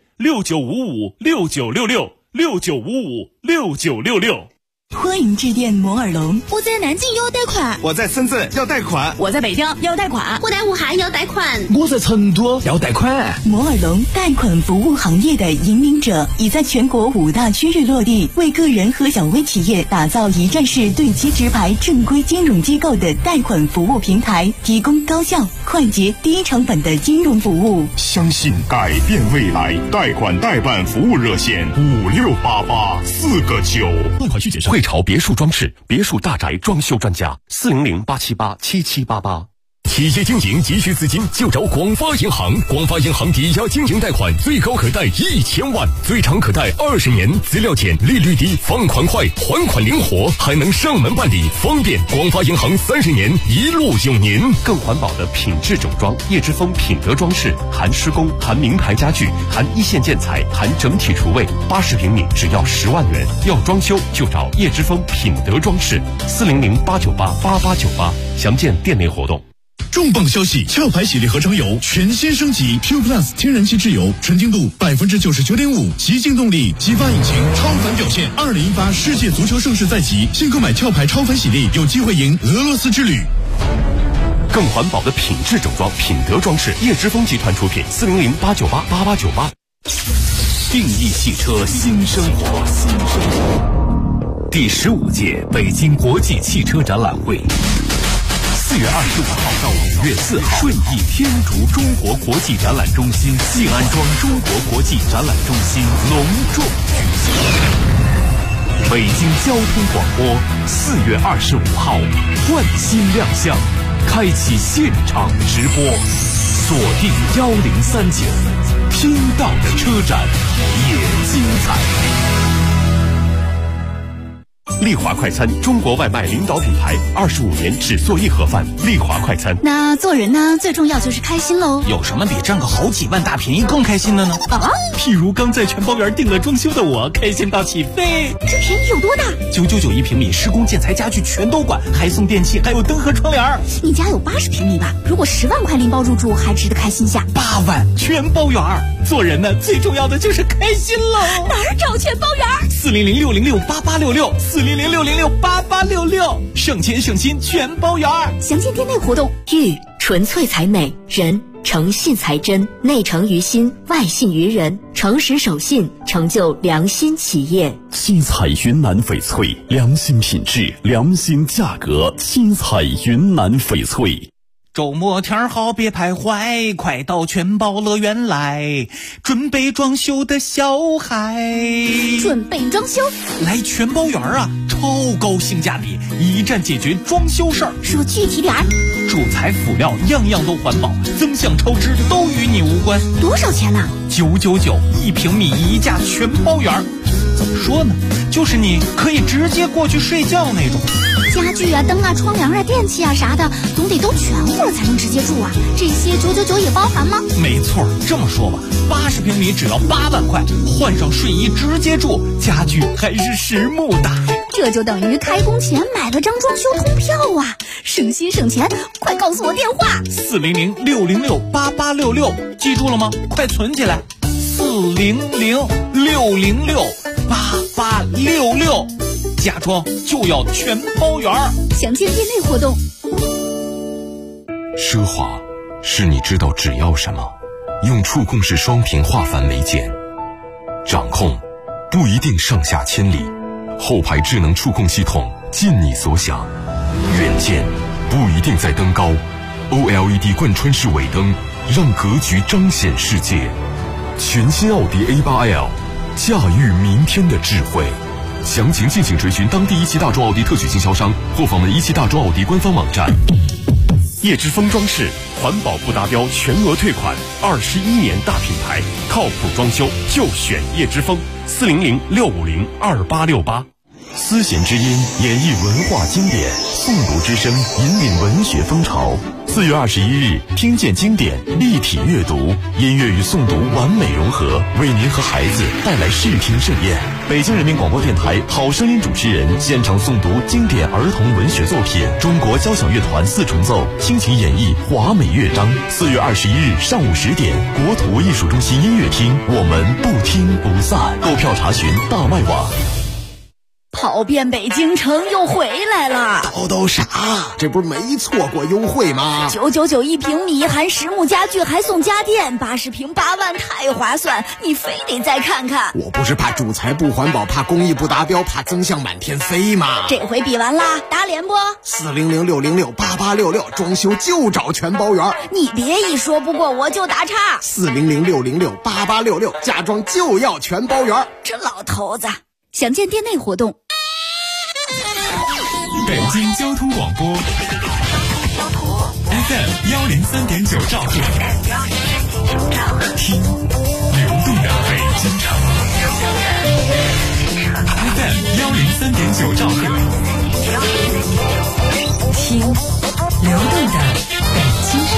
6955696669556966。 欢迎致电摩尔龙。 我在南京要贷款， 我在深圳要贷款， 我在北京要贷款， 我在武汉要贷款， 我在成都要贷款。 摩尔龙贷款服务行业的引领者，已在全国5大区域落地，为个人和小微企业打造一站式对接直排正规金融机构的贷款服务平台，提供高效、快捷、低成本的金融服务。 相信改变未来，贷款代办服务热线5688，4个9。 贷款需谨慎。汇潮别墅装饰，别墅大宅装修专家，400-878-7788。企业经营急需资金，就找广发银行。广发银行抵押经营贷款最高可贷1000万，最长可贷20年，资料简，利率低，放款快，还款灵活，还能上门办理，方便。广发银行30年一路有您。更环保的品质整装，叶之峰品德装饰，含施工，含名牌家具，含一线建材，含整体厨卫，80平米只要10万元。要装修就找叶之峰品德装饰，400-898-8898，详见店内活动。 重磅消息！壳牌洗涤合成油全新升级 ，Pure Plus 天然气质油，纯净度99.5%，极净动力，激发引擎，超凡表现。2018世界足球盛事在即，新购买壳牌超凡洗涤，有机会赢俄罗斯之旅。 更环保的品质整装，品德装饰，叶之峰集团出品，400-898-8898。 定义汽车新生活，第15届北京国际汽车展览会 4月25号到5月4号，顺义天竺中国国际展览中心静安庄中国国际展览中心隆重举行。北京交通广播4月25号换新亮相，开启现场直播，锁定1039，听到的车展也精彩。丽华快餐，中国外卖领导品牌，25年只做一盒饭。丽华快餐。 那做人呢，最重要就是开心喽。 有什么比挣个好几万大便宜更开心的呢？ 啊， 譬如刚在全包园订了装修的我，开心到起飞。 这便宜有多大 ？999一平米，施工建材家具全都管，还送电器，还有灯和窗帘。 你家有80平米吧？如果10万块拎包入住，还值得开心下。 8万全包园。做人呢，最重要的就是开心喽。 哪儿找全包园 ？400-606-8866，400-606-8866，省钱省心全包园。 详见店内活动。 玉纯粹才美，人诚信才真，内诚于心，外信于人，诚实守信，成就良心企业。 七彩云南翡翠，良心品质，良心价格。七彩云南翡翠。 周末天好别徘徊，快到全包乐园来，准备装修的小孩。 准备装修？ 来全包园啊，超高性价比，一站解决装修事儿。 说具体点儿。 主材辅料样样都环保，增项超支都与你无关。 多少钱呢 ？999一平米一价全包园。怎么说呢？就是你可以直接过去睡觉那种。 家具啊、灯啊、窗帘啊、电器啊啥的，总得都全乎了才能直接住啊。这些999也包含吗？ 没错，这么说吧，80平米只要8万块，换上睡衣直接住，家具还是实木的。 这就等于开工前买了张装修通票啊，省心省钱。快告诉我电话 ：400-606-8866，记住了吗？快存起来，400-606-8866。家装就要全包园。 详见店内活动。 奢华是你知道只要什么，用触控式双屏化繁为简。掌控不一定上下千里，后排智能触控系统尽你所想。远见不一定在登高， OLED 贯穿式尾灯让格局彰显世界。全新奥迪 A8L， 驾驭明天的智慧。详情敬请追寻当地一汽大众奥迪特许经销商或访问一汽大众奥迪官方网站。 叶之峰装饰，环保不达标全额退款，21年大品牌，靠谱装修就选叶之峰。400-650-2868。 丝弦之音演绎文化经典，诵读之声引领文学风潮。4月21日，听见经典，立体阅读，音乐与诵读完美融合，为您和孩子带来视听盛宴。北京人民广播电台好声音主持人现场诵读经典儿童文学作品，中国交响乐团4重奏倾情演绎华美乐章。4月21日上午10点，国土艺术中心音乐厅，我们不听不散。购票查询大麦网。 跑遍北京城又回来了， 叨啥？这不是没错过优惠吗 ？999一平米，含实木家具，还送家电，80平8万，太划算！你非得再看看。 我不是怕主材不环保，怕工艺不达标，怕增项满天飞吗？ 这回比完啦，打脸不 ？400-606-8866，装修就找全包园。 你别一说不过我就打岔。 400-606-8866，家装就要全包园。 这老头子。详见店内活动。 北京交通广播 FM 103.9兆赫，听流动的北京城。FM 103.9兆赫， 听流动的北京城。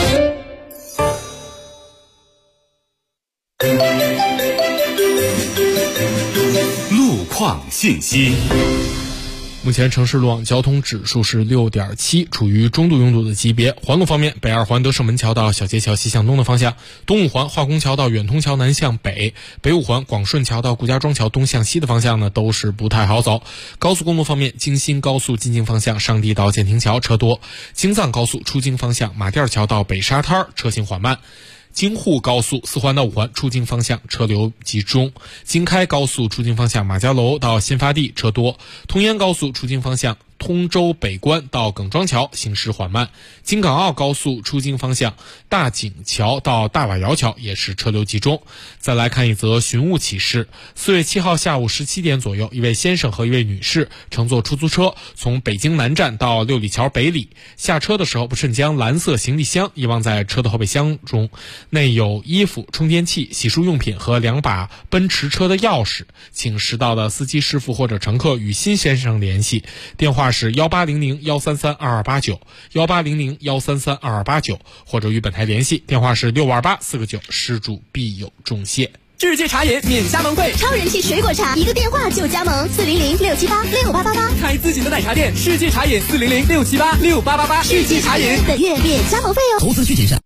路况信息。 目前城市路网交通指数是6.7，处于中度拥堵的级别。环路方面，北二环德胜门桥到小街桥西向东的方向，东五环化工桥到远通桥南向北，北五环广顺桥到顾家庄桥东向西的方向呢，都是不太好走。高速公路方面，京新高速进京方向上地到建亭桥车多，京藏高速出京方向马甸桥到北沙滩车行缓慢。京沪高速4环到5环出京方向车流集中，京开高速出京方向马家楼到新发地车多，通燕高速出京方向通州北关到耿庄桥行驶缓慢，京港澳高速出京方向大井桥到大瓦窑桥也是车流集中。再来看一则寻物启事，4月7号下午17点左右，一位先生和一位女士乘坐出租车从北京南站到六里桥北里，下车的时候不慎将蓝色行李箱遗忘在车的后备箱中，内有衣服、充电器、洗漱用品和2把奔驰车的钥匙，请识到的司机师傅或者乘客与辛先生联系，电话是1800-133-2289 1800-133-2289，或者与本台联系，电话是6228-4个9，失主必有重谢。 世界茶饮免加盟费， 超人气水果茶，一个电话就加盟，400-678-6888， 开自己的奶茶店，世界茶饮400-678-6888，世界茶饮本月免加盟费哦。 投资需谨慎。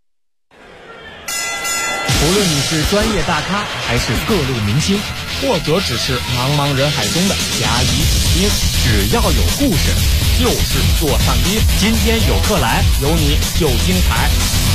无论你是专业大咖，还是各路明星，或者只是茫茫人海中的甲乙丙丁，只要有故事，就是做上宾。今天有客来，有你就精彩。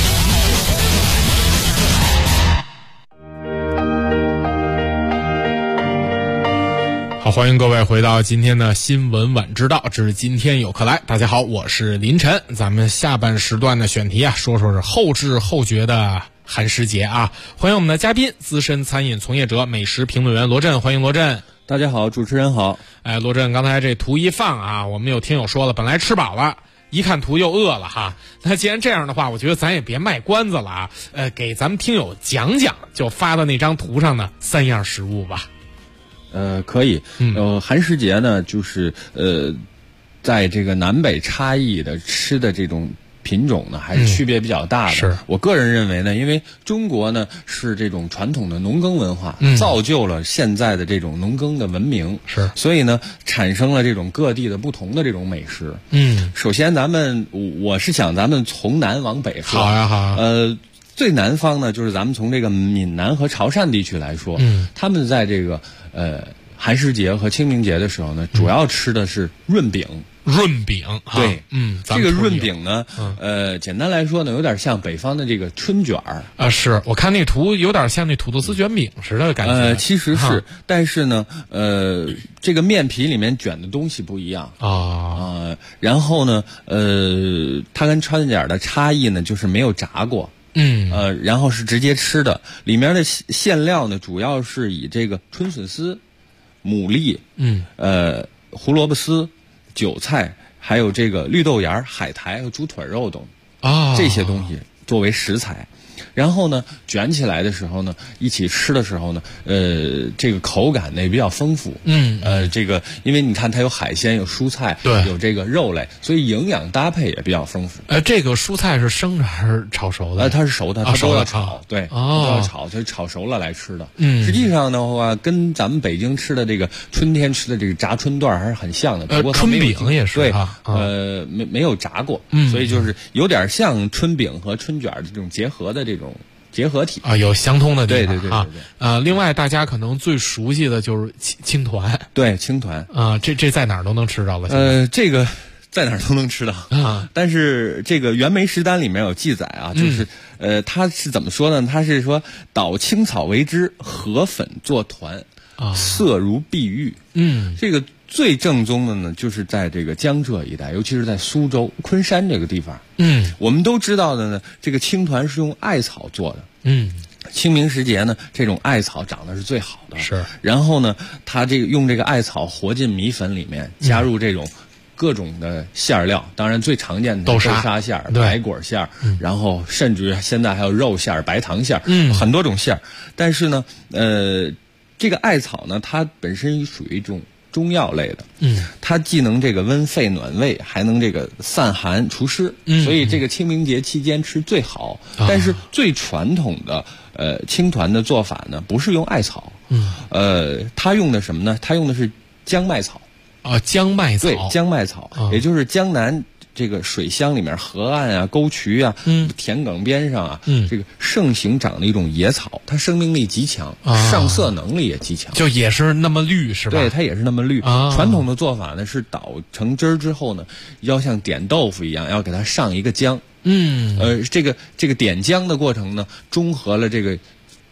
好，欢迎各位回到今天的新闻晚知道，这是今天有客来。大家好，我是林晨。咱们下半时段的选题啊，说是后知后觉的寒食节啊。欢迎我们的嘉宾，资深餐饮从业者、美食评论员罗振，欢迎罗振。 大家好，主持人好。 罗振，刚才这图一放啊，我们有听友说了，本来吃饱了，一看图又饿了哈。那既然这样的话，我觉得咱也别卖关子了啊，给咱们听友讲讲，就发到那张图上的3样食物吧。 可以。寒食节呢，就是在这个南北差异的吃的这种品种呢，还是区别比较大的。 是我个人认为呢，因为中国呢是这种传统的农耕文化，造就了现在的这种农耕的文明， 是， 所以呢产生了这种各地的不同的这种美食。首先我是想咱们从南往北说。 好呀，好呀。 最南方呢，就是咱们从这个闽南和潮汕地区来说，他们在这个寒食节和清明节的时候呢，主要吃的是润饼。 润饼， 对，这个润饼呢，简单来说呢，有点像北方的这个春卷儿啊。是我看那图有点像那土豆丝卷饼似的感觉。 其实是，但是呢，这个面皮里面卷的东西不一样啊。然后呢，它跟春卷的差异呢，就是没有炸过。然后是直接吃的，里面的馅料呢，主要是以这个春笋丝、牡蛎、胡萝卜丝、韭菜，还有这个绿豆芽、海苔和猪腿肉等这些东西作为食材。然后呢，卷起来的时候呢，一起吃的时候呢，这个口感呢也比较丰富。这个因为你看它有海鲜，有蔬菜， 对， 有这个肉类，所以营养搭配也比较丰富。 这个蔬菜是生的还是炒熟的？ 它是熟的，它都要炒，对，都要炒，就炒熟了来吃的。实际上的话，跟咱们北京吃的这个春天吃的这个炸春段还是很像的。不过春饼也是对，没有炸过，所以就是有点像春饼和春卷的这种结合的这种结合体啊，有相通的地方。 对。 另外大家可能最熟悉的就是青团。 对，青团啊，这在哪儿都能吃到了。 这个在哪儿都能吃到啊。但是这个袁枚食单里面有记载啊，就是他是怎么说呢？他是说捣青草为汁，和粉做团，色如碧玉。这个最正宗的呢，就是在这个江浙一带，尤其是在苏州、昆山这个地方。我们都知道的呢，这个青团是用艾草做的。清明时节呢，这种艾草长得是最好的。 是。 然后呢，它这个用这个艾草和进米粉里面，加入这种各种的馅料，当然最常见的豆沙馅、白果馅，然后甚至于现在还有肉馅、白糖馅，很多种馅。但是呢，这个艾草呢，它本身属于一种中药类的，它既能这个温肺暖胃，还能这个散寒除湿，所以这个清明节期间吃最好。但是最传统的青团的做法呢，不是用艾草，它用的什么呢？它用的是姜麦草。 姜麦草。 对，姜麦草，也就是江南这个水乡里面河岸啊、沟渠啊、田埂边上啊，这个盛行长的一种野草，它生命力极强，上色能力也极强， 就也是那么绿是吧？ 对，它也是那么绿。传统的做法呢是捣成汁儿之后呢，要像点豆腐一样，要给它上一个姜。这个点姜的过程呢，中和了这个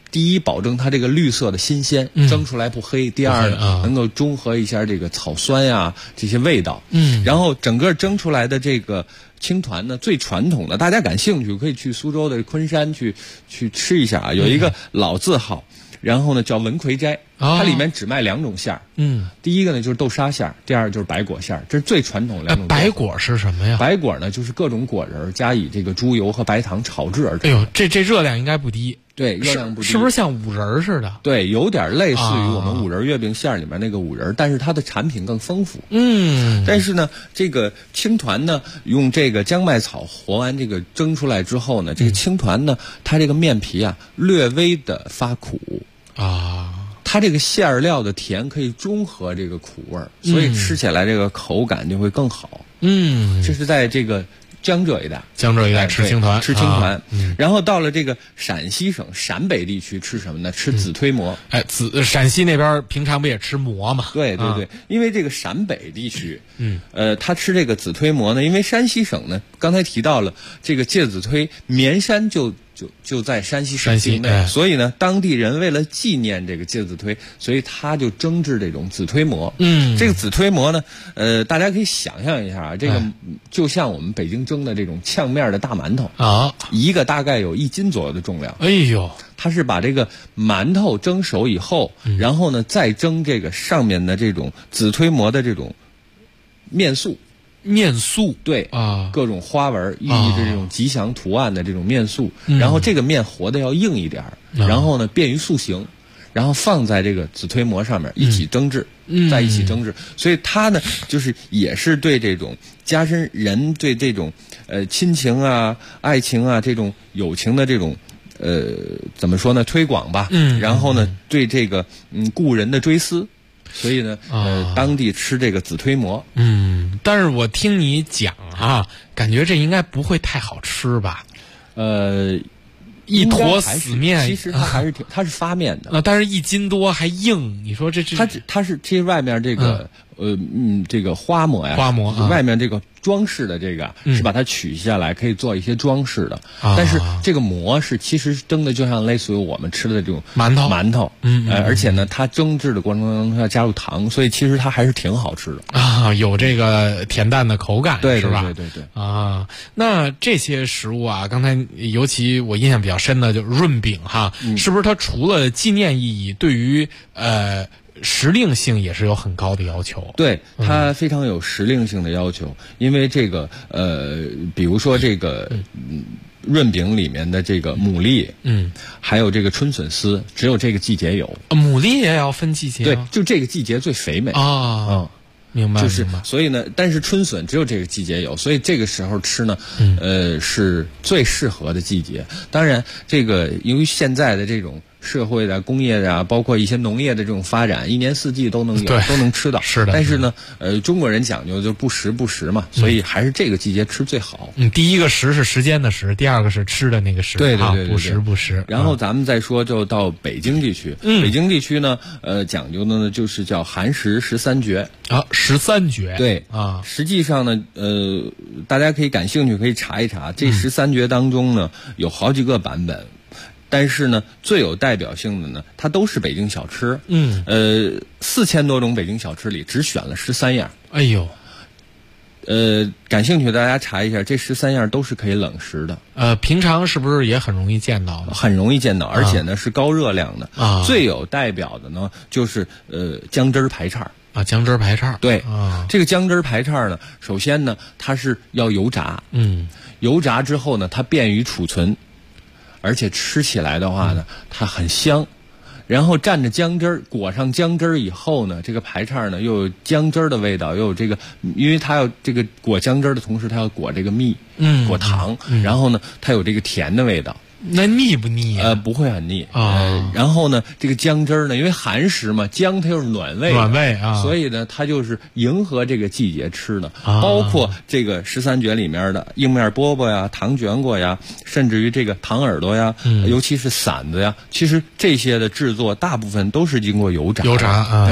第一，保证它这个绿色的新鲜，蒸出来不黑；第二呢，能够中和一下这个草酸呀这些味道。然后整个蒸出来的这个青团呢，最传统的，大家感兴趣可以去苏州的昆山去吃一下啊，有一个老字号，然后呢叫文魁斋，它里面只卖2种馅儿。第一个呢就是豆沙馅儿，第二就是白果馅儿，这是最传统的2种。 白果是什么呀？ 白果呢就是各种果仁加以这个猪油和白糖炒制而成。 哎呦，这热量应该不低。 对，热量不低， 是不是像五仁似的？ 对，有点类似于我们五仁月饼馅里面那个五仁，但是它的产品更丰富。但是呢，这个青团呢，用这个姜麦草和完这个蒸出来之后呢，这个青团呢，它这个面皮啊，略微的发苦啊。它这个馅料的甜可以中和这个苦味儿，所以吃起来这个口感就会更好。这是在这个江浙一带吃青团， 然后到了这个陕西省陕北地区吃什么呢？吃紫推馍。 陕西那边平常不也吃馍吗？ 对，因为这个陕北地区，他吃这个紫推馍呢，因为山西省呢，刚才提到了这个介子推绵山就在山西省境内，所以呢，当地人为了纪念这个介子推，所以他就蒸制这种紫推馍。这个紫推馍呢，大家可以想象一下啊，这个就像我们北京蒸的这种炝面的大馒头啊，一个大概有1斤左右的重量。 哎呦， 它是把这个馒头蒸熟以后，然后呢再蒸这个上面的这种紫推馍的这种面素。对啊，各种花纹寓意着这种吉祥图案的这种面素，然后这个面和的要硬一点，然后呢便于塑形，然后放在这个紫推馍上面一起蒸制，在一起蒸制，所以它呢就是也是对这种加深人对这种亲情啊、爱情啊这种友情的这种怎么说呢推广吧，然后呢对这个故人的追思。所以呢，当地吃这个紫推馍。 但是我听你讲啊，感觉这应该不会太好吃吧？一坨死面， 其实它还是它是发面的但是1斤多还硬，你说这它是其实外面这个这个花馍呀，外面这个装饰的这个是把它取下来，可以做一些装饰的。但是这个馍是其实蒸的就像类似于我们吃的这种馒头，而且呢，它蒸制的过程中要加入糖，所以其实它还是挺好吃的啊，有这个甜淡的口感， 对， 是吧？ 对啊，那这些食物啊，刚才尤其我印象比较深的就是润饼哈，是不是它除了纪念意义，对于时令性也是有很高的要求？ 对，它非常有时令性的要求，因为这个比如说这个润饼里面的这个牡蛎，还有这个春笋丝，只有这个季节有。 牡蛎也要分季节？ 对，就这个季节最肥美啊。明白， 就是所以呢，但是春笋只有这个季节有，所以这个时候吃呢，是最适合的季节。当然，这个由于现在的这种社会的、工业的包括一些农业的这种发展，一年4季都能有，都能吃到。 是的。 但是呢，中国人讲究就不时嘛，所以还是这个季节吃最好。 第一个时是时间的时，第二个是吃的那个时。 对， 不时。 然后咱们再说，就到北京地区。北京地区呢，讲究的呢就是叫寒食13绝啊，13绝。 对啊， 实际上呢，大家可以感兴趣可以查一查，这13绝当中呢有好几个版本。但是呢，最有代表性的呢，它都是北京小吃。4000多种北京小吃里，只选了13样。 哎呦， 感兴趣大家查一下，这13样都是可以冷食的。 平常是不是也很容易见到的？ 很容易见到，而且呢是高热量的。最有代表的呢，就是姜汁排叉。 姜汁排叉。 对，这个姜汁排叉呢，首先呢，它是要油炸。油炸之后呢，它便于储存。而且吃起来的话呢，它很香，然后蘸着姜汁儿，裹上姜汁儿以后呢，这个排叉呢又有姜汁儿的味道，又有这个，因为它要这个裹姜汁儿的同时，它要裹这个蜜，裹糖，然后呢，它有这个甜的味道。 那腻不腻不会很腻然后呢，这个姜汁儿呢，因为寒食嘛，姜它又是暖胃啊， 所以呢，它就是迎合这个季节吃的。包括这个13绝里面的硬面饽饽呀、糖卷果呀，甚至于这个糖耳朵呀，尤其是馓子呀，其实这些的制作大部分都是经过油炸。 对。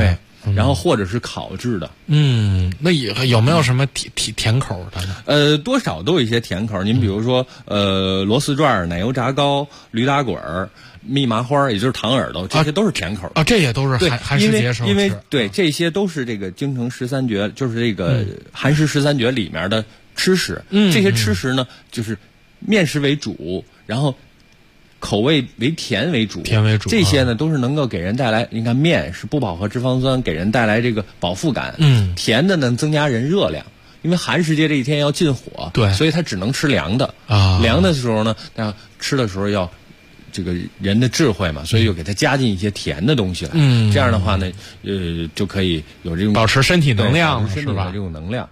然后或者是烤制的。 那有没有什么甜口的呢？ 多少都有一些甜口。您比如说，螺丝转、奶油炸糕、驴打滚儿、蜜麻花，也就是糖耳朵，这些都是甜口这也都是寒食节时候吃。 因为对这些都是这个京城13绝，就是这个寒食13绝里面的吃食。这些吃食呢，就是面食为主，然后口味为甜为主，这些呢都是能够给人带来，你看面是不饱和脂肪酸，给人带来这个饱腹感。甜的呢增加人热量，因为寒食节这一天要禁火， 对， 所以他只能吃凉的凉的时候呢，那吃的时候要这个人的智慧嘛，所以就给他加进一些甜的东西来。这样的话呢，就可以有这种保持身体能量， 是吧？这种能量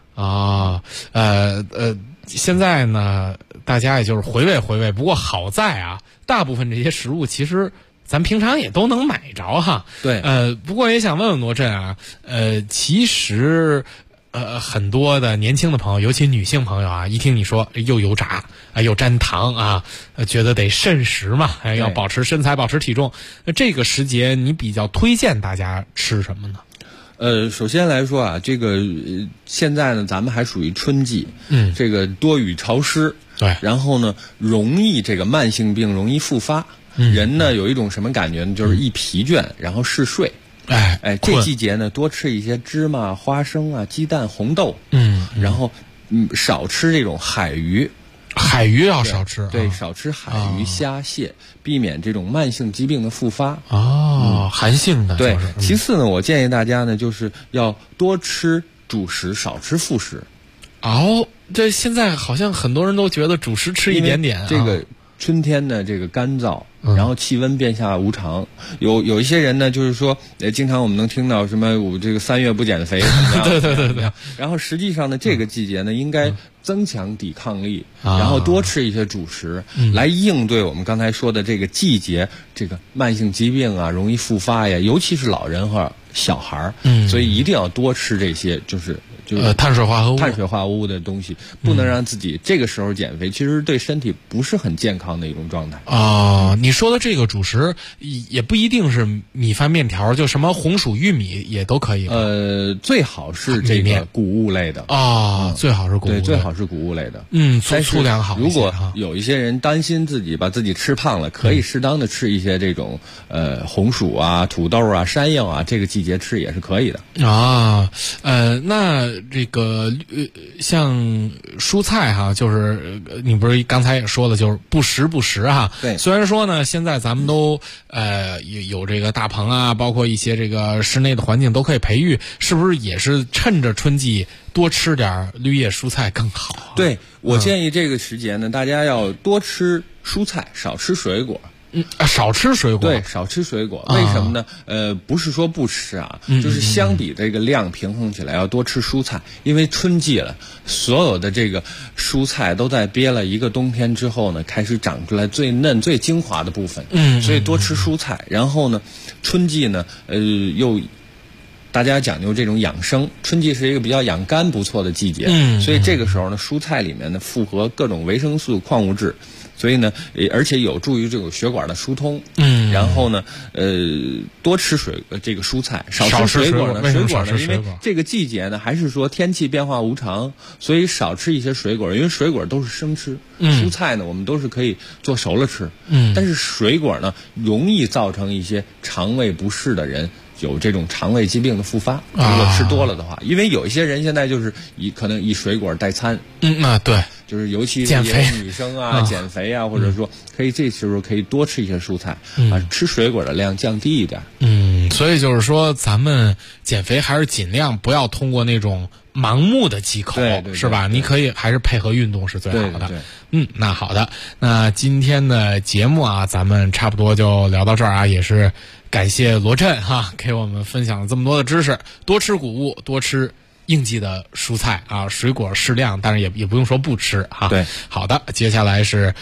现在呢，大家也就是回味。不过好在啊，大部分这些食物其实咱平常也都能买着哈。 对。 不过也想问问罗振啊，其实很多的年轻的朋友，尤其女性朋友啊，一听你说又油炸又沾糖啊，觉得得慎食嘛，要保持身材，保持体重。那这个时节，你比较推荐大家吃什么呢？ 首先来说啊，这个现在呢，咱们还属于春季，这个多雨潮湿， 对， 然后呢，容易这个慢性病容易复发，人呢有一种什么感觉呢？就是易疲倦，然后嗜睡。这季节呢，多吃一些芝麻、花生啊、鸡蛋、红豆，然后少吃这种海鱼。 海鱼要少吃， 对，少吃海鱼、虾、蟹，避免这种慢性疾病的复发。 寒性的。 对，其次呢，我建议大家呢，就是要多吃主食，少吃副食。 这现在好像很多人都觉得主食吃一点点。 这个春天呢，这个干燥，然后气温变化无常，有一些人呢，就是说，经常我们能听到什么我这个3月不减肥， 对。 然后实际上呢，这个季节呢，应该增强抵抗力，然后多吃一些主食，来应对我们刚才说的这个季节这个慢性疾病啊容易复发呀，尤其是老人和小孩儿，所以一定要多吃这些，就是碳水化合物的东西，不能让自己这个时候减肥，其实对身体不是很健康的一种状态。 你说的这个主食也不一定是米饭面条，就什么红薯玉米也都可以。 最好是这个谷物类的最好是谷物类， 对，最好是谷物类的。 粗粮好一些。 如果有一些人担心把自己吃胖了，可以适当的吃一些这种红薯啊、土豆啊、山药啊，这个季节吃也是可以的。 那这个像蔬菜哈，就是你不是刚才也说了，就是不时哈。 对。 虽然说呢，现在咱们都有这个大棚啊，包括一些这个室内的环境都可以培育，是不是也是趁着春季多吃点绿叶蔬菜更好？ 对，我建议这个时节呢，大家要多吃蔬菜，少吃水果。 少吃水果。 对，少吃水果。为什么呢？不是说不吃啊，就是相比这个量平衡起来，要多吃蔬菜。因为春季了，所有的这个蔬菜都在憋了一个冬天之后呢，开始长出来最嫩、最精华的部分。所以多吃蔬菜。然后呢，春季呢，又大家讲究这种养生，春季是一个比较养肝不错的季节。所以这个时候呢，蔬菜里面呢富合各种维生素、矿物质。所以呢，而且有助于这个血管的疏通。然后呢，多吃这个蔬菜，少吃水果呢。水果呢，因为这个季节呢，还是说天气变化无常，所以少吃一些水果，因为水果都是生吃。蔬菜呢，我们都是可以做熟了吃。但是水果呢，容易造成一些肠胃不适的人有这种肠胃疾病的复发。如果吃多了的话，因为有一些人现在就是可能以水果代餐。 对。 就是尤其是女生啊，减肥啊，或者说这时候可以多吃一些蔬菜，吃水果的量降低一点。 所以就是说，咱们减肥还是尽量不要通过那种盲目的忌口，是吧？你可以还是配合运动是最好的。那好的，那今天的节目啊，咱们差不多就聊到这儿啊，也是感谢罗振给我们分享了这么多的知识，多吃谷物，多吃应季的蔬菜啊，水果适量，但是也不用说不吃哈。 对， 好的，接下来是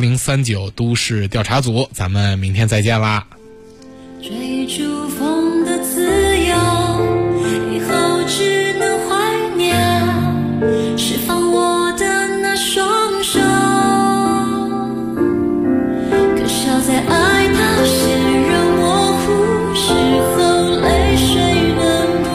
1039都市调查组，咱们明天再见啦。 追逐风的自由，以后只能怀念，释放我的那双手，可笑在爱到血肉模糊时候，泪水能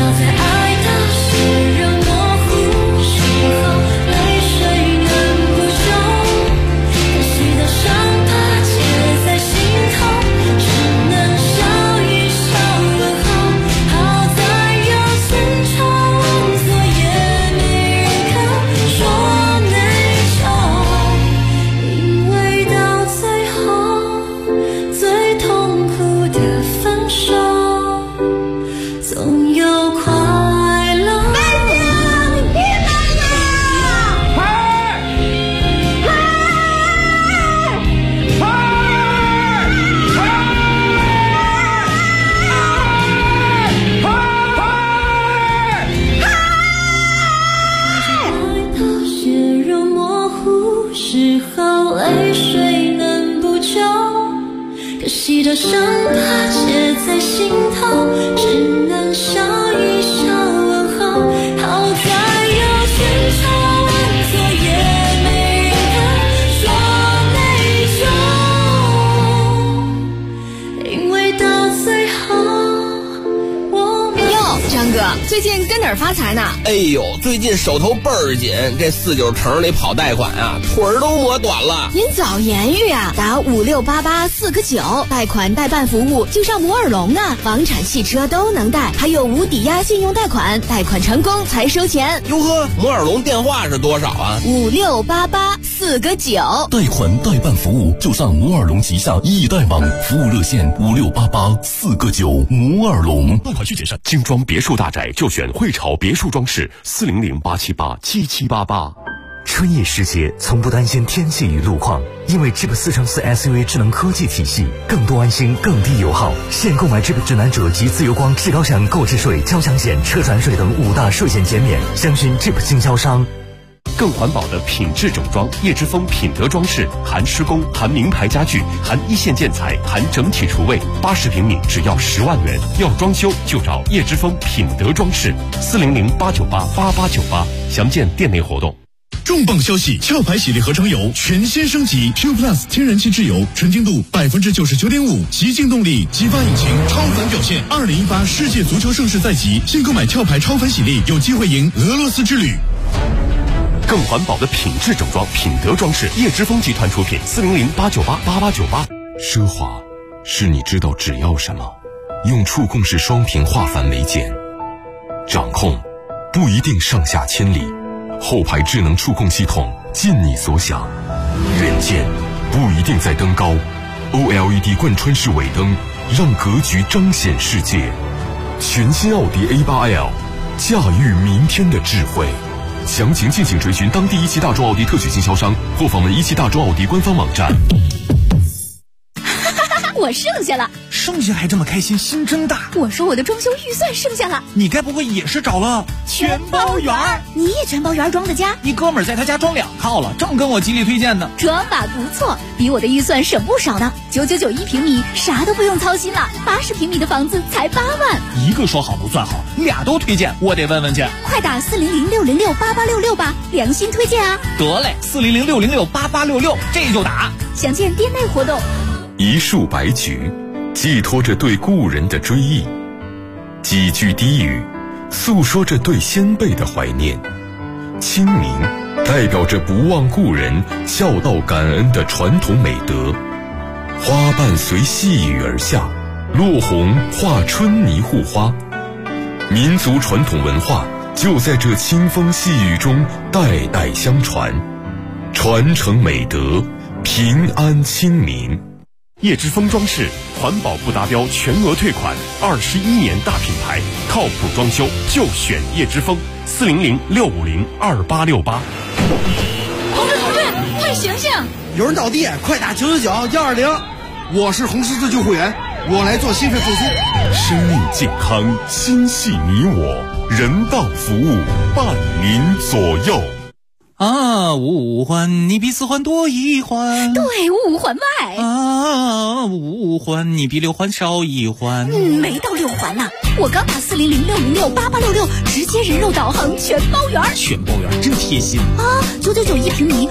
的伤疤结在心头，只能笑一笑问候。好在有千差万错，也没人肯说内疚，因为到最后我们。 哟，张哥，最近跟哪儿发财呢？ 哎呦，最近手头倍儿紧，这49城里跑贷款啊，腿儿都磨短了。 您早言语啊，打5688-4个9，贷款代办服务就上摩尔龙啊，房产、汽车都能贷，还有无抵押信用贷款，贷款成功才收钱。 哟呵，摩尔龙电话是多少啊 ？5688-4个9。 贷款代办服务就上摩尔龙旗下易贷网，服务热线5688-4个9。摩尔龙。 贷款需谨慎。 精装别墅大宅就选汇潮别墅装饰，400-878-7788。 春夜时节，从不担心天气与路况，因为 Jeep 4乘4 SUV 智能科技体系，更多安心，更低油耗。现购买 Jeep 指南者及自由光至高享购置税、交强险、车船税等5大税险减免，详询 Jeep 经销商。 更环保的品质整装，叶之峰品德装饰，含施工，含名牌家具，含一线建材，含整体厨卫，80平米只要10万元。要装修就找叶之峰品德装饰，400-898-8898，详见店内活动。 重磅消息！壳牌洗涤合成油全新升级 ，Pure Plus 天然气质油，纯净度99.5%，极净动力，激发引擎，超凡表现。2018世界足球盛世在即，新购买壳牌超凡洗涤，有机会赢俄罗斯之旅。 更环保的品质整装，品德装饰，叶之峰集团出品，400-898-8898。奢华是你知道只要什么，用触控式双屏化繁为简。掌控不一定上下千里，后排智能触控系统尽你所想。远见不一定在登高， OLED 贯穿式尾灯让格局彰显世界。全新奥迪 A8L， 驾驭明天的智慧。详情敬请追寻当地17大众奥迪特许经销商，或访问17大众奥迪官方网站。 我剩下了， 剩下还这么开心，心真大。 我说我的装修预算剩下了， 你该不会也是找了全包园？ 你也全包园装的家？ 你哥们儿在他家装2套了，正跟我极力推荐呢。 装法不错，比我的预算省不少呢。9991平米，啥都不用操心了。80平米的房子才8万。 一个说好不算好，俩都推荐，我得问问去。 快打400-606-8866吧，良心推荐啊！ 得嘞，400-606-8866，这就打。 详见店内活动。 一束白菊，寄托着对故人的追忆；几句低语，诉说着对先辈的怀念。清明代表着不忘故人、孝道感恩的传统美德。花瓣随细雨而下，落红化春泥护花。民族传统文化就在这清风细雨中代代相传，传承美德，平安清明。叶之峰装饰，环保不达标全额退款，21年大品牌，靠谱装修就选叶之峰，400-650-2868。 同志，快醒醒！ 有人倒地，快打999-120。我是红十字救护员，我来做心肺复苏。 生命健康，心系你我，人道服务伴您左右。 啊，五环你比4环多1环， 对，5环外。 啊，5环你比6环少1环。 没到6环呢，我刚打400-606-8866，直接人肉导航全包圆。 全包圆真贴心啊！9991平米。